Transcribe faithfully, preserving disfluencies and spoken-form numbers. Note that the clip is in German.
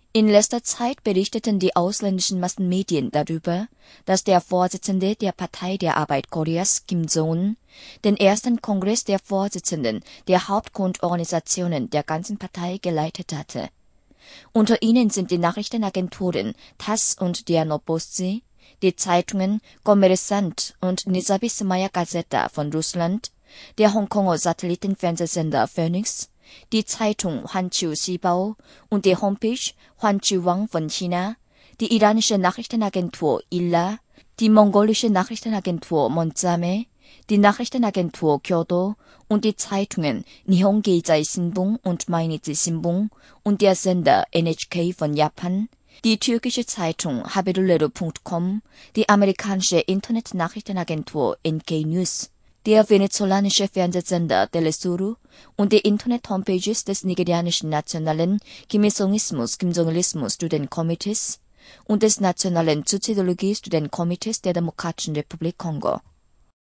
In letzter Zeit berichteten die ausländischen Massenmedien darüber, dass der Vorsitzende der Partei der Arbeit Koreas, Kim Jong-un, den ersten Kongress der Vorsitzenden der Hauptgrundorganisationen der ganzen Partei geleitet hatte. Unter ihnen sind die Nachrichtenagenturen T A S S und Diа Novosti, die Zeitungen Kommersant und Nezawismaya Gazeta von Russland, der Hongkonger Satellitenfernsehsender Phoenix, die Zeitung Hwanchu Sibao und die Homepage Hwanchuwang von China, die iranische Nachrichtenagentur Illa, die mongolische Nachrichtenagentur Monzame, die Nachrichtenagentur Kyodo und die Zeitungen Nihon Keizai Shinbun und Mainichi Shinbun und der Sender N H K von Japan, die türkische Zeitung Haberleru Punkt com, die amerikanische Internetnachrichtenagentur N K News, der venezolanische Fernsehsender Telesur und die Internet-Homepages des nigerianischen nationalen Kim-Il-sungismus-Kim-Jong-ilismus-Studentenkomitees und des nationalen Soziologie-Studentenkomitees der Demokratischen Republik Kongo.